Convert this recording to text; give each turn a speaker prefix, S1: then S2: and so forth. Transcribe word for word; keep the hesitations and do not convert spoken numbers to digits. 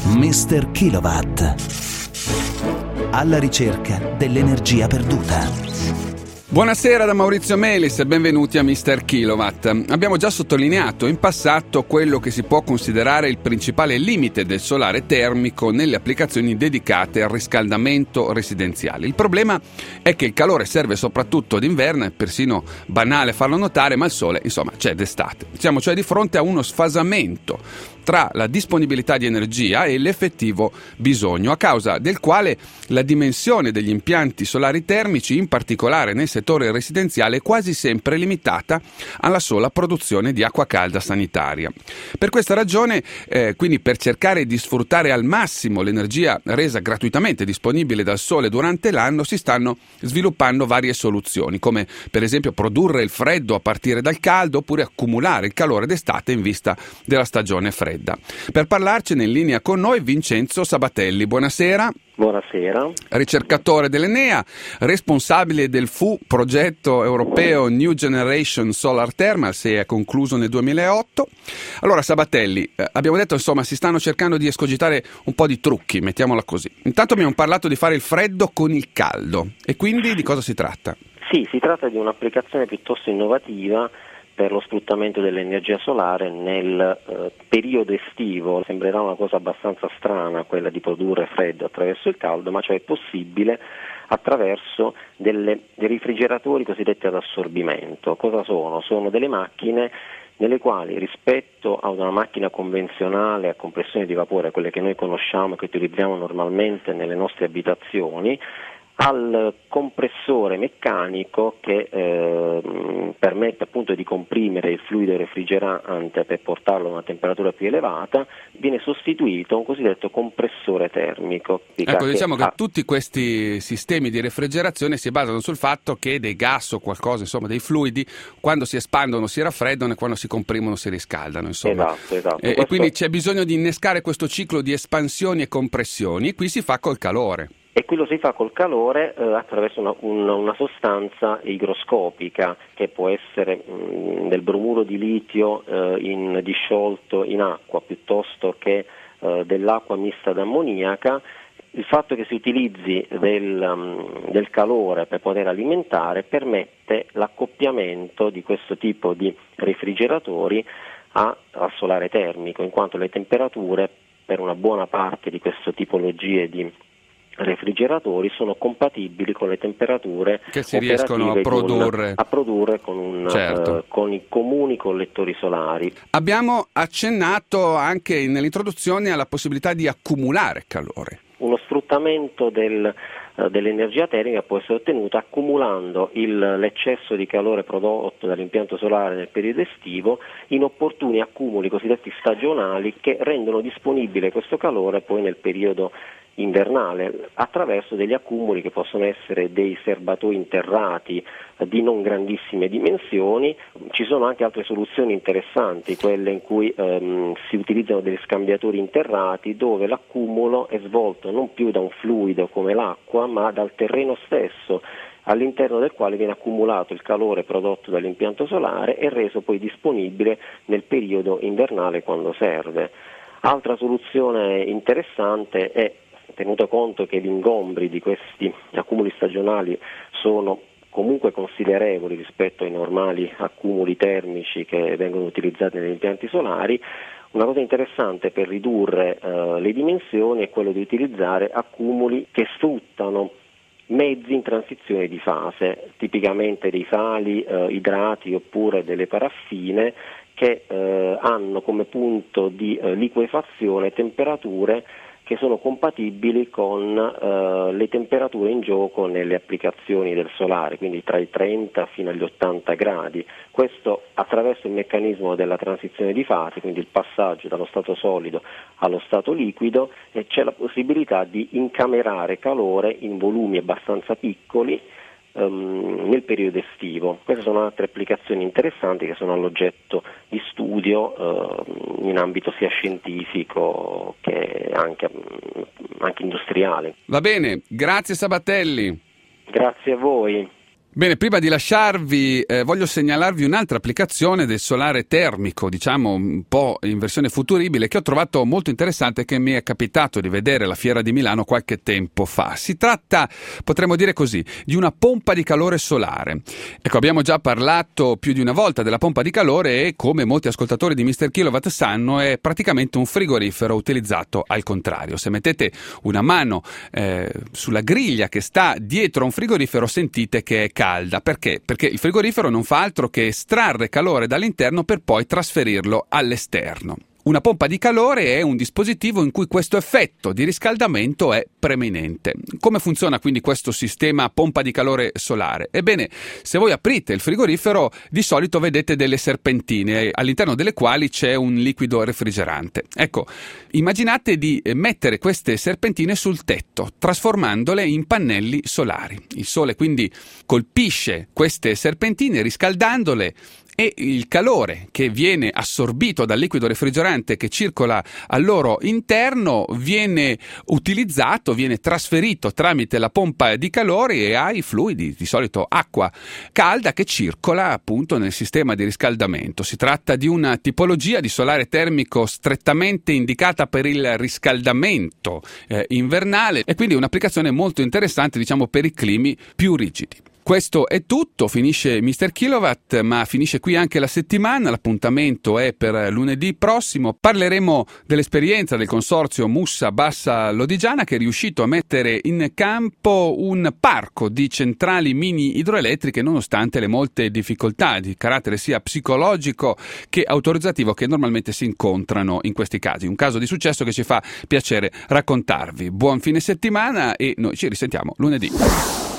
S1: mister Kilowatt. Alla ricerca dell'energia perduta.
S2: Buonasera da Maurizio Melis e benvenuti a mister Kilowatt. Abbiamo già sottolineato in passato quello che si può considerare il principale limite del solare termico nelle applicazioni dedicate al riscaldamento residenziale. Il problema è che il calore serve soprattutto d'inverno, è persino banale farlo notare, ma il sole, insomma, c'è d'estate. Siamo cioè di fronte a uno sfasamento tra la disponibilità di energia e l'effettivo bisogno, a causa del quale la dimensione degli impianti solari termici, in particolare nel settore residenziale, è quasi sempre limitata alla sola produzione di acqua calda sanitaria. Per questa ragione, eh, quindi per cercare di sfruttare al massimo l'energia resa gratuitamente disponibile dal sole durante l'anno, si stanno sviluppando varie soluzioni, come per esempio produrre il freddo a partire dal caldo, oppure accumulare il calore d'estate in vista della stagione fredda. Per parlarcene in linea con noi Vincenzo Sabatelli. Buonasera.
S3: Buonasera.
S2: Ricercatore dell'Enea, responsabile del F U, progetto europeo New Generation Solar Thermal, si è concluso nel duemilaotto. Allora Sabatelli, eh, abbiamo detto insomma si stanno cercando di escogitare un po' di trucchi, mettiamola così. Intanto abbiamo parlato di fare il freddo con il caldo, e quindi di cosa si tratta?
S3: Sì, si tratta di un'applicazione piuttosto innovativa per lo sfruttamento dell'energia solare nel eh, periodo estivo. Sembrerà una cosa abbastanza strana quella di produrre freddo attraverso il caldo, ma cioè è possibile attraverso delle, dei rifrigeratori cosiddetti ad assorbimento. Cosa sono? Sono delle macchine nelle quali, rispetto a una macchina convenzionale a compressione di vapore, quelle che noi conosciamo e che utilizziamo normalmente nelle nostre abitazioni, al compressore meccanico che eh, permette appunto di comprimere il fluido refrigerante per portarlo a una temperatura più elevata, viene sostituito un cosiddetto compressore termico.
S2: Ecco, diciamo che
S3: ha...
S2: tutti questi sistemi di refrigerazione si basano sul fatto che dei gas o qualcosa, insomma dei fluidi, quando si espandono si raffreddano e quando si comprimono si riscaldano, insomma.
S3: Esatto, esatto.
S2: E,
S3: Questo...
S2: e quindi c'è bisogno di innescare questo ciclo di espansioni e compressioni, e qui si fa col calore.
S3: E qui lo si fa col calore eh, attraverso una, un, una sostanza igroscopica che può essere mh, del bromuro di litio eh, in, disciolto in acqua, piuttosto che eh, dell'acqua mista d'ammoniaca. Il fatto che si utilizzi del, um, del calore per poter alimentare permette l'accoppiamento di questo tipo di refrigeratori a, a solare termico, in quanto le temperature per una buona parte di queste tipologie di refrigeratori sono compatibili con le temperature
S2: che si riescono a produrre.
S3: Un, a produrre con, un,
S2: certo.
S3: uh, con i comuni collettori solari.
S2: Abbiamo accennato anche nell'introduzione alla possibilità di accumulare calore.
S3: Uno sfruttamento del, uh, dell'energia termica può essere ottenuto accumulando il, l'eccesso di calore prodotto dall'impianto solare nel periodo estivo in opportuni accumuli cosiddetti stagionali che rendono disponibile questo calore poi nel periodo invernale, attraverso degli accumuli che possono essere dei serbatoi interrati di non grandissime dimensioni. Ci sono anche altre soluzioni interessanti, quelle in cui ehm, si utilizzano degli scambiatori interrati, dove l'accumulo è svolto non più da un fluido come l'acqua, ma dal terreno stesso, all'interno del quale viene accumulato il calore prodotto dall'impianto solare e reso poi disponibile nel periodo invernale quando serve. Altra soluzione interessante è, tenuto conto che gli ingombri di questi accumuli stagionali sono comunque considerevoli rispetto ai normali accumuli termici che vengono utilizzati negli impianti solari, una cosa interessante per ridurre eh, le dimensioni è quello di utilizzare accumuli che sfruttano mezzi in transizione di fase, tipicamente dei sali eh, idrati oppure delle paraffine, che eh, hanno come punto di eh, liquefazione temperature che sono compatibili con eh, le temperature in gioco nelle applicazioni del solare, quindi tra i trenta fino agli ottanta gradi. Questo attraverso il meccanismo della transizione di fase, quindi il passaggio dallo stato solido allo stato liquido, e c'è la possibilità di incamerare calore in volumi abbastanza piccoli Um, nel periodo estivo. Queste sono altre applicazioni interessanti che sono all'oggetto di studio uh, in ambito sia scientifico che anche, anche industriale.
S2: Va bene, grazie Sabatelli.
S3: Grazie a voi.
S2: Bene, prima di lasciarvi eh, voglio segnalarvi un'altra applicazione del solare termico, diciamo un po' in versione futuribile, che ho trovato molto interessante e che mi è capitato di vedere alla Fiera di Milano qualche tempo fa. Si tratta, potremmo dire così, di una pompa di calore solare. Ecco, abbiamo già parlato più di una volta della pompa di calore e, come molti ascoltatori di mister Kilowatt sanno, è praticamente un frigorifero utilizzato al contrario. Se mettete una mano eh, sulla griglia che sta dietro a un frigorifero, sentite che è calda. Perché? Perché il frigorifero non fa altro che estrarre calore dall'interno per poi trasferirlo all'esterno. Una pompa di calore è un dispositivo in cui questo effetto di riscaldamento è preminente. Come funziona quindi questo sistema pompa di calore solare? Ebbene, se voi aprite il frigorifero, di solito vedete delle serpentine all'interno delle quali c'è un liquido refrigerante. Ecco, immaginate di mettere queste serpentine sul tetto, trasformandole in pannelli solari. Il sole quindi colpisce queste serpentine riscaldandole, e il calore che viene assorbito dal liquido refrigerante che circola al loro interno viene utilizzato, viene trasferito tramite la pompa di calore e ai fluidi, di solito acqua calda, che circola appunto nel sistema di riscaldamento. Si tratta di una tipologia di solare termico strettamente indicata per il riscaldamento eh, invernale e quindi un'applicazione molto interessante, diciamo, per i climi più rigidi. Questo è tutto, finisce mister Kilowatt, ma finisce qui anche la settimana. L'appuntamento è per lunedì prossimo. Parleremo dell'esperienza del consorzio Mussa Bassa Lodigiana, che è riuscito a mettere in campo un parco di centrali mini idroelettriche nonostante le molte difficoltà di carattere sia psicologico che autorizzativo che normalmente si incontrano in questi casi. Un caso di successo che ci fa piacere raccontarvi. Buon fine settimana e noi ci risentiamo lunedì.